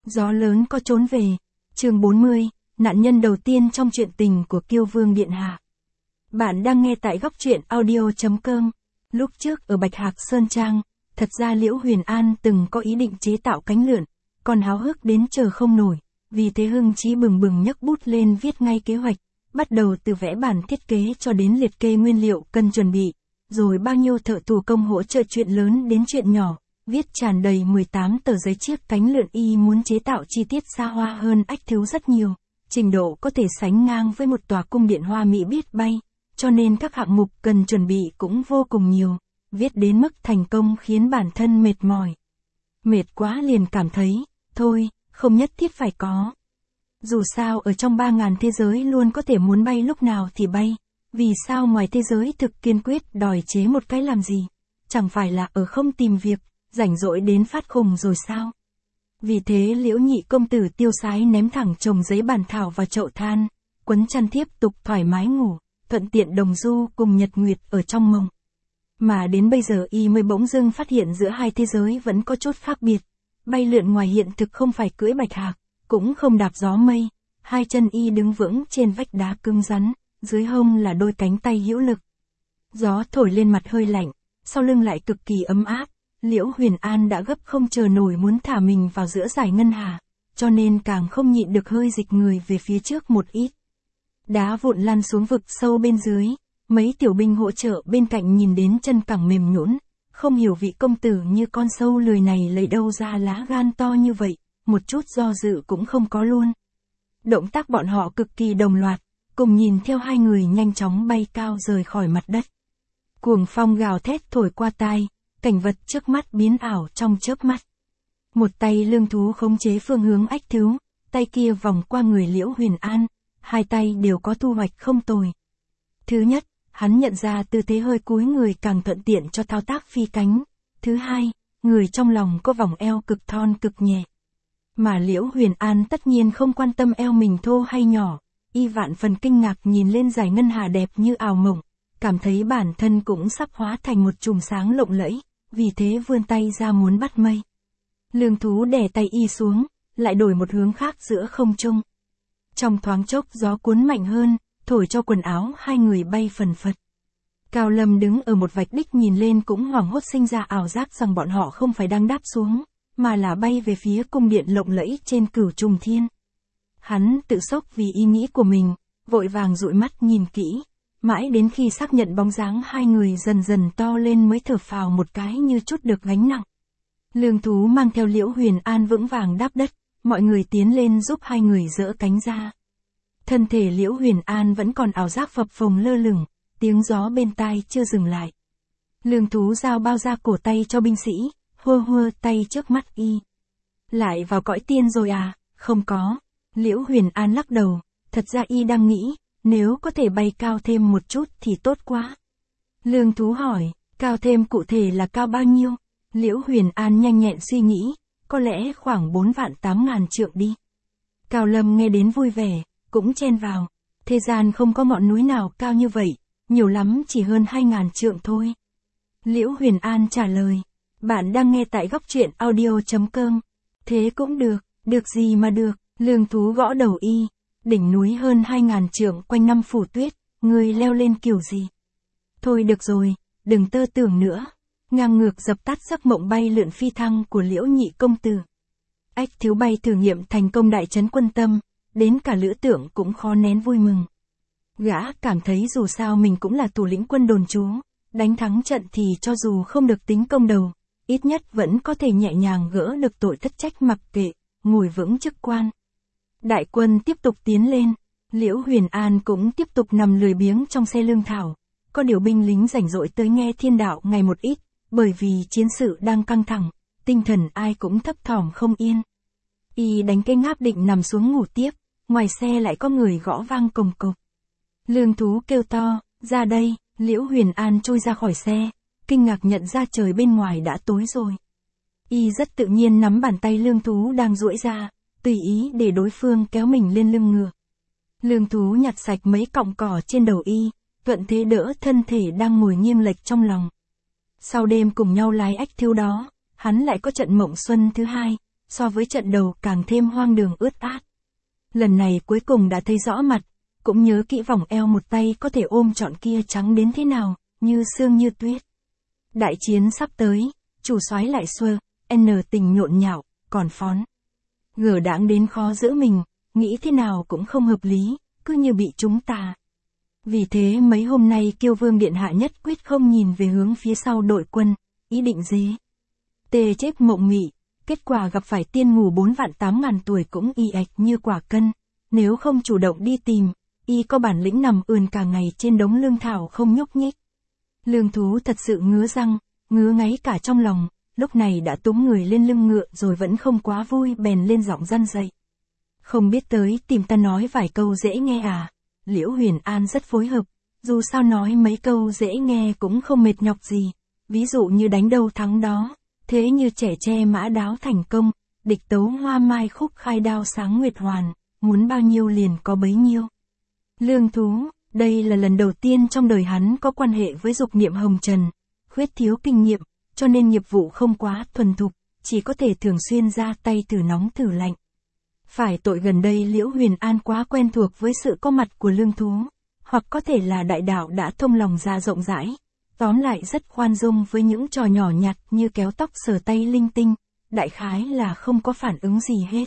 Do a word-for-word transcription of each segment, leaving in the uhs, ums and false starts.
Gió lớn có trốn về. Chương bốn mươi, nạn nhân đầu tiên trong chuyện tình của Kiêu Vương Điện Hạ. Bạn đang nghe tại góc truyện audio chấm com. Lúc trước ở Bạch Hạc Sơn Trang, thật ra Liễu Huyền An từng có ý định chế tạo cánh lượn, còn háo hức đến chờ không nổi, vì thế hưng chí bừng bừng nhấc bút lên viết ngay kế hoạch, bắt đầu từ vẽ bản thiết kế cho đến liệt kê nguyên liệu cần chuẩn bị, rồi bao nhiêu thợ thủ công hỗ trợ chuyện lớn đến chuyện nhỏ, viết tràn đầy mười tám tờ giấy chiếc cánh lượn y muốn chế tạo chi tiết xa hoa hơn Ách Thiếu rất nhiều, trình độ có thể sánh ngang với một tòa cung điện hoa mỹ biết bay, cho nên các hạng mục cần chuẩn bị cũng vô cùng nhiều, viết đến mức thành công khiến bản thân mệt mỏi. Mệt quá liền cảm thấy, thôi, không nhất thiết phải có. Dù sao ở trong ba ngàn thế giới luôn có thể muốn bay lúc nào thì bay, vì sao ngoài thế giới thực kiên quyết đòi chế một cái làm gì, chẳng phải là ở không tìm việc, rảnh rỗi đến phát khùng rồi sao? Vì thế Liễu nhị công tử tiêu sái ném thẳng chồng giấy bàn thảo vào chậu than, quấn chăn tiếp tục thoải mái ngủ, thuận tiện đồng du cùng Nhật Nguyệt ở trong mộng. Mà đến bây giờ y mới bỗng dưng phát hiện giữa hai thế giới vẫn có chút khác biệt. Bay lượn ngoài hiện thực không phải cưỡi bạch hạc, cũng không đạp gió mây, hai chân y đứng vững trên vách đá cứng rắn, dưới hông là đôi cánh tay hữu lực. Gió thổi lên mặt hơi lạnh, sau lưng lại cực kỳ ấm áp. Liễu Huyền An đã gấp không chờ nổi muốn thả mình vào giữa dải ngân hà, cho nên càng không nhịn được hơi dịch người về phía trước một ít. Đá vụn lăn xuống vực sâu bên dưới, mấy tiểu binh hỗ trợ bên cạnh nhìn đến chân cẳng mềm nhũn, không hiểu vị công tử như con sâu lười này lấy đâu ra lá gan to như vậy, một chút do dự cũng không có luôn. Động tác bọn họ cực kỳ đồng loạt, cùng nhìn theo hai người nhanh chóng bay cao rời khỏi mặt đất. Cuồng phong gào thét thổi qua tai, cảnh vật trước mắt biến ảo trong chớp mắt. Một tay Lương Thú khống chế phương hướng Ách Thiếu, tay kia vòng qua người Liễu Huyền An, hai tay đều có thu hoạch không tồi. Thứ nhất, hắn nhận ra tư thế hơi cúi người càng thuận tiện cho thao tác phi cánh. Thứ hai, người trong lòng có vòng eo cực thon cực nhẹ. Mà Liễu Huyền An tất nhiên không quan tâm eo mình thô hay nhỏ, y vạn phần kinh ngạc nhìn lên dải ngân hà đẹp như ảo mộng, cảm thấy bản thân cũng sắp hóa thành một chùm sáng lộng lẫy, vì thế vươn tay ra muốn bắt mây. Lương Thú đè tay y xuống, lại đổi một hướng khác giữa không trung. Trong thoáng chốc gió cuốn mạnh hơn, thổi cho quần áo hai người bay phần phật. Cao Lâm đứng ở một vạch đích nhìn lên cũng hoảng hốt sinh ra ảo giác rằng bọn họ không phải đang đáp xuống, mà là bay về phía cung điện lộng lẫy trên Cửu Trùng Thiên. Hắn tự sốc vì ý nghĩ của mình, vội vàng dụi mắt nhìn kỹ, mãi đến khi xác nhận bóng dáng hai người dần dần to lên mới thở phào một cái như chút được gánh nặng. Lương Thú mang theo Liễu Huyền An vững vàng đáp đất, mọi người tiến lên giúp hai người dỡ cánh ra. Thân thể Liễu Huyền An vẫn còn ảo giác phập phồng lơ lửng, tiếng gió bên tai chưa dừng lại. Lương Thú giao bao ra cổ tay cho binh sĩ, hua hua tay trước mắt y. Lại vào cõi tiên rồi à? Không có. Liễu Huyền An lắc đầu, thật ra y đang nghĩ, nếu có thể bay cao thêm một chút thì tốt quá. Lương Thú hỏi, cao thêm cụ thể là cao bao nhiêu? Liễu Huyền An nhanh nhẹn suy nghĩ, có lẽ khoảng bốn vạn tám ngàn trượng đi. Cao Lâm nghe đến vui vẻ, cũng chen vào, thế gian không có ngọn núi nào cao như vậy, nhiều lắm chỉ hơn hai ngàn trượng thôi. Liễu Huyền An trả lời, bạn đang nghe tại góc truyện audio chấm com. Thế cũng được, được gì mà được. Lương Thú gõ đầu y, đỉnh núi hơn hai ngàn trượng quanh năm phủ tuyết, người leo lên kiểu gì? Thôi được rồi, đừng tơ tưởng nữa. Ngang ngược dập tắt giấc mộng bay lượn phi thăng của Liễu nhị công tử. Ách Thiếu bay thử nghiệm thành công đại trấn quân tâm, đến cả Lữ Tưởng cũng khó nén vui mừng. Gã cảm thấy dù sao mình cũng là thủ lĩnh quân đồn trú, đánh thắng trận thì cho dù không được tính công đầu, ít nhất vẫn có thể nhẹ nhàng gỡ được tội thất trách mặc kệ, ngồi vững chức quan. Đại quân tiếp tục tiến lên, Liễu Huyền An cũng tiếp tục nằm lười biếng trong xe lương thảo, có điều binh lính rảnh rỗi tới nghe thiên đạo ngày một ít, bởi vì chiến sự đang căng thẳng, tinh thần ai cũng thấp thỏm không yên. Y đánh cây ngáp định nằm xuống ngủ tiếp, ngoài xe lại có người gõ vang cồng cộc. Lương Thú kêu to, ra đây. Liễu Huyền An trôi ra khỏi xe, kinh ngạc nhận ra trời bên ngoài đã tối rồi. Y rất tự nhiên nắm bàn tay Lương Thú đang duỗi ra, tùy ý để đối phương kéo mình lên lưng ngựa. Lương Thú nhặt sạch mấy cọng cỏ trên đầu y, thuận thế đỡ thân thể đang ngồi nghiêng lệch trong lòng. Sau đêm cùng nhau lái Ách Thiếu đó, hắn lại có trận mộng xuân thứ hai, so với trận đầu càng thêm hoang đường ướt át. Lần này cuối cùng đã thấy rõ mặt, cũng nhớ kỹ vòng eo một tay có thể ôm trọn kia trắng đến thế nào, như sương như tuyết. Đại chiến sắp tới, chủ soái lại xua, n tình nhộn nhạo, còn phón. Gở đãng đến khó giữ mình, nghĩ thế nào cũng không hợp lý, cứ như bị chúng tà. Vì thế mấy hôm nay Kiêu Vương Điện Hạ nhất quyết không nhìn về hướng phía sau đội quân, ý định dế. Tê chết mộng mị, kết quả gặp phải tiên ngủ bốn vạn tám ngàn tuổi cũng y ạch như quả cân, nếu không chủ động đi tìm, y có bản lĩnh nằm ườn cả ngày trên đống lương thảo không nhúc nhích. Lương thú thật sự ngứa răng, ngứa ngáy cả trong lòng, lúc này đã túm người lên lưng ngựa rồi vẫn không quá vui bèn lên giọng răn dậy. Không biết tới tìm ta nói vài câu dễ nghe à? Liễu Huyền An rất phối hợp, dù sao nói mấy câu dễ nghe cũng không mệt nhọc gì, ví dụ như đánh đâu thắng đó, thế như trẻ tre mã đáo thành công, địch tấu hoa mai khúc khai đao sáng nguyệt hoàn, muốn bao nhiêu liền có bấy nhiêu. Lương thú, đây là lần đầu tiên trong đời hắn có quan hệ với dục niệm hồng trần, khuyết thiếu kinh nghiệm, cho nên nghiệp vụ không quá thuần thục, chỉ có thể thường xuyên ra tay thử nóng thử lạnh. Phải tội gần đây Liễu Huyền An quá quen thuộc với sự có mặt của lương thú, hoặc có thể là đại đạo đã thông lòng ra rộng rãi, tóm lại rất khoan dung với những trò nhỏ nhặt như kéo tóc sờ tay linh tinh, đại khái là không có phản ứng gì hết.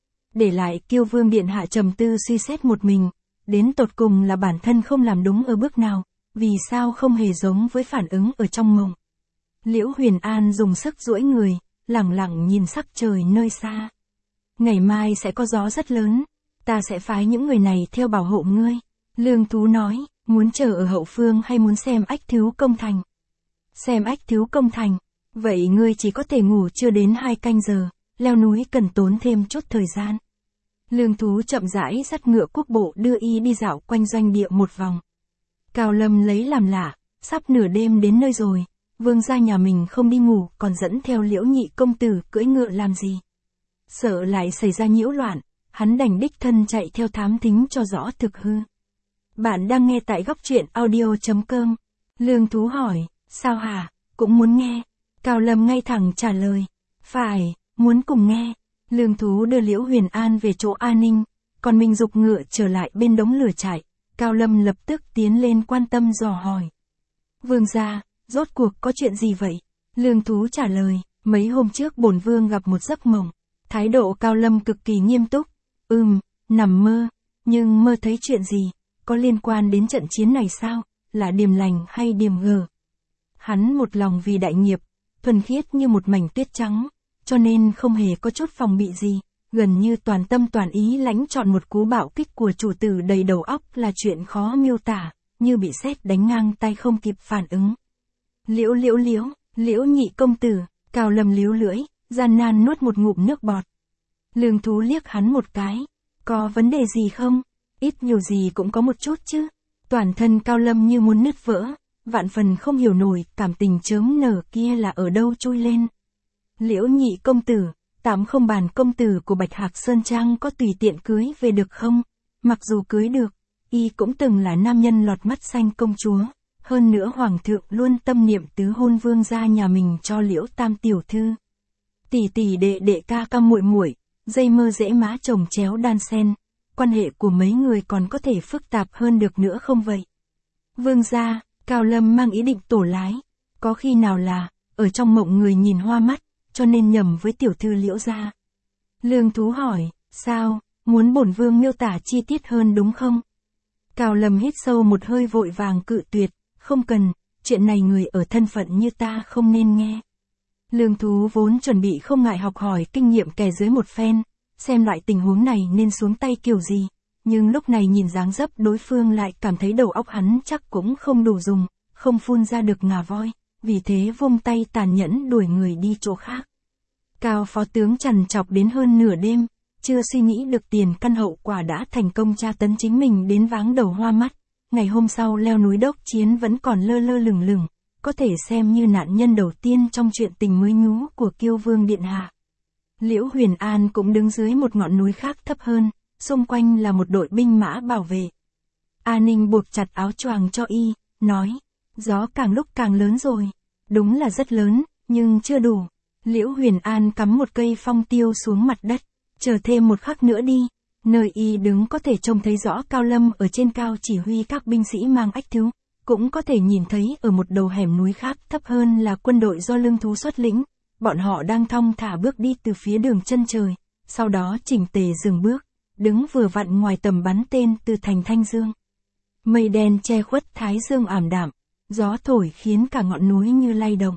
Để lại Kiêu Vương Điện Hạ trầm tư suy xét một mình, đến tột cùng là bản thân không làm đúng ở bước nào, vì sao không hề giống với phản ứng ở trong mộng. Liễu Huyền An dùng sức duỗi người, lẳng lặng nhìn sắc trời nơi xa. Ngày mai sẽ có gió rất lớn, ta sẽ phái những người này theo bảo hộ ngươi. Lương thú nói, muốn chờ ở hậu phương hay muốn xem ách thiếu công thành? Xem ách thiếu công thành, vậy ngươi chỉ có thể ngủ chưa đến hai canh giờ, leo núi cần tốn thêm chút thời gian. Lương thú chậm rãi dắt ngựa quốc bộ đưa y đi dạo quanh doanh địa một vòng. Cao Lâm lấy làm lạ, sắp nửa đêm đến nơi rồi, vương gia nhà mình không đi ngủ còn dẫn theo Liễu nhị công tử cưỡi ngựa làm gì. Sợ lại xảy ra nhiễu loạn, hắn đành đích thân chạy theo thám thính cho rõ thực hư. Bạn đang nghe tại góc truyện audio chấm com. Lương thú hỏi, sao hả, cũng muốn nghe. Cao Lâm ngay thẳng trả lời, phải, muốn cùng nghe. Lương thú đưa Liễu Huyền An về chỗ an ninh, còn mình giục ngựa trở lại bên đống lửa trại. Cao Lâm lập tức tiến lên quan tâm dò hỏi. Vương gia, rốt cuộc có chuyện gì vậy? Lương thú trả lời, mấy hôm trước bổn vương gặp một giấc mộng. Thái độ Cao Lâm cực kỳ nghiêm túc. Ừm, nằm mơ, nhưng mơ thấy chuyện gì? Có liên quan đến trận chiến này sao? Là điềm lành hay điềm gờ? Hắn một lòng vì đại nghiệp, thuần khiết như một mảnh tuyết trắng, cho nên không hề có chút phòng bị gì, gần như toàn tâm toàn ý lãnh chọn một cú bạo kích của chủ tử đầy đầu óc là chuyện khó miêu tả, như bị sét đánh ngang tay không kịp phản ứng. Liễu liễu liễu, Liễu nhị công tử, Cao Lâm líu lưỡi, gian nan nuốt một ngụm nước bọt. Lương thú liếc hắn một cái, có vấn đề gì không? Ít nhiều gì cũng có một chút chứ. Toàn thân Cao Lâm như muốn nứt vỡ, vạn phần không hiểu nổi cảm tình chớm nở kia là ở đâu trôi lên. Liễu nhị công tử, tạm không bàn công tử của Bạch Hạc Sơn Trang có tùy tiện cưới về được không? Mặc dù cưới được, y cũng từng là nam nhân lọt mắt xanh công chúa. Hơn nữa hoàng thượng luôn tâm niệm tứ hôn vương gia nhà mình cho Liễu tam tiểu thư. Tỷ tỷ đệ đệ ca ca muội muội, dây mơ dễ má chồng chéo đan sen, quan hệ của mấy người còn có thể phức tạp hơn được nữa không vậy? Vương gia, Cao Lâm mang ý định tổ lái, có khi nào là, ở trong mộng người nhìn hoa mắt, cho nên nhầm với tiểu thư Liễu gia. Lương thú hỏi, sao, muốn bổn vương miêu tả chi tiết hơn đúng không? Cao Lâm hít sâu một hơi vội vàng cự tuyệt, không cần, chuyện này người ở thân phận như ta không nên nghe. Lương thú vốn chuẩn bị không ngại học hỏi kinh nghiệm kẻ dưới một phen, xem loại tình huống này nên xuống tay kiểu gì, nhưng lúc này nhìn dáng dấp đối phương lại cảm thấy đầu óc hắn chắc cũng không đủ dùng, không phun ra được ngà voi, vì thế vung tay tàn nhẫn đuổi người đi chỗ khác. Cao phó tướng trằn trọc đến hơn nửa đêm, chưa suy nghĩ được tiền căn hậu quả đã thành công tra tấn chính mình đến váng đầu hoa mắt. Ngày hôm sau leo núi đốc chiến vẫn còn lơ lơ lửng lửng, có thể xem như nạn nhân đầu tiên trong chuyện tình mới nhú của Kiêu Vương Điện Hạ. Liễu Huyền An cũng đứng dưới một ngọn núi khác thấp hơn, xung quanh là một đội binh mã bảo vệ. A Ninh buộc chặt áo choàng cho y, nói, gió càng lúc càng lớn rồi, đúng là rất lớn, nhưng chưa đủ. Liễu Huyền An cắm một cây phong tiêu xuống mặt đất, chờ thêm một khắc nữa đi. Nơi y đứng có thể trông thấy rõ Cao Lâm ở trên cao chỉ huy các binh sĩ mang ách thú, cũng có thể nhìn thấy ở một đầu hẻm núi khác thấp hơn là quân đội do Lương Thú xuất lĩnh. Bọn họ đang thong thả bước đi từ phía đường chân trời, sau đó chỉnh tề dừng bước, đứng vừa vặn ngoài tầm bắn tên từ thành Thanh Dương. Mây đen che khuất thái dương ảm đạm, gió thổi khiến cả ngọn núi như lay động.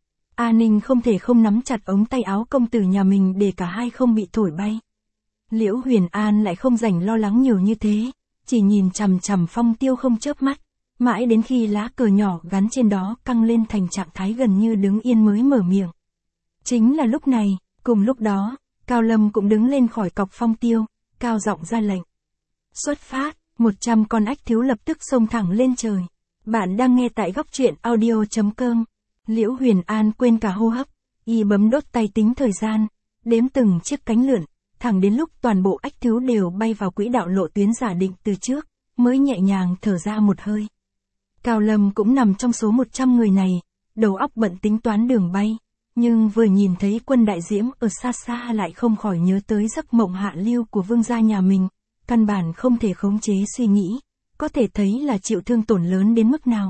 A Ninh không thể không nắm chặt ống tay áo công tử nhà mình để cả hai không bị thổi bay. Liễu Huyền An lại không rảnh lo lắng nhiều như thế, chỉ nhìn chằm chằm phong tiêu không chớp mắt, mãi đến khi lá cờ nhỏ gắn trên đó căng lên thành trạng thái gần như đứng yên mới mở miệng. Chính là lúc này, cùng lúc đó, Cao Lâm cũng đứng lên khỏi cọc phong tiêu, cao giọng ra lệnh. Xuất phát, một trăm con ách thiếu lập tức xông thẳng lên trời. Bạn đang nghe tại góc truyện audio chấm com. Liễu Huyền An quên cả hô hấp, y bấm đốt tay tính thời gian, đếm từng chiếc cánh lượn, thẳng đến lúc toàn bộ ách thiếu đều bay vào quỹ đạo lộ tuyến giả định từ trước, mới nhẹ nhàng thở ra một hơi. Cao Lâm cũng nằm trong số một trăm người này, đầu óc bận tính toán đường bay, nhưng vừa nhìn thấy quân đại diễm ở xa xa lại không khỏi nhớ tới giấc mộng hạ lưu của vương gia nhà mình, căn bản không thể khống chế suy nghĩ, có thể thấy là chịu thương tổn lớn đến mức nào.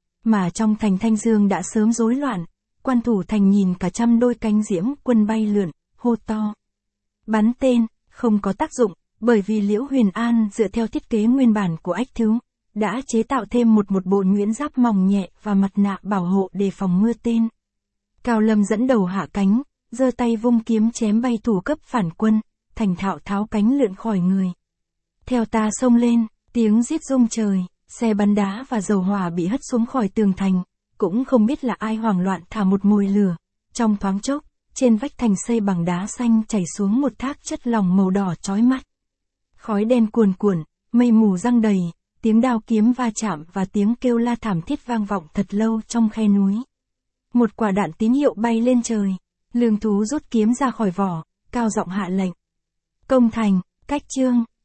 Mà trong thành Thanh Dương đã sớm rối loạn, quan thủ thành nhìn cả trăm đôi cánh diễm quân bay lượn, hô to. Bắn tên, không có tác dụng, bởi vì Liễu Huyền An dựa theo thiết kế nguyên bản của ách thiếu, đã chế tạo thêm một một bộ nhuyễn giáp mỏng nhẹ và mặt nạ bảo hộ để phòng mưa tên. Cao Lâm dẫn đầu hạ cánh, giơ tay vung kiếm chém bay thủ cấp phản quân, thành thạo tháo cánh lượn khỏi người. Theo ta xông lên, tiếng rít rung trời, xe bắn đá và dầu hỏa bị hất xuống khỏi tường thành, cũng không biết là ai hoảng loạn thả một mồi lửa. Trong thoáng chốc, trên vách thành xây bằng đá xanh chảy xuống một thác chất lỏng màu đỏ chói mắt. Khói đen cuồn cuộn, mây mù giăng đầy, tiếng đao kiếm va chạm và tiếng kêu la thảm thiết vang vọng thật lâu trong khe núi. Một quả đạn tín hiệu bay lên trời, Lương Thú rút kiếm ra khỏi vỏ, cao giọng hạ lệnh. Công thành, cách chương.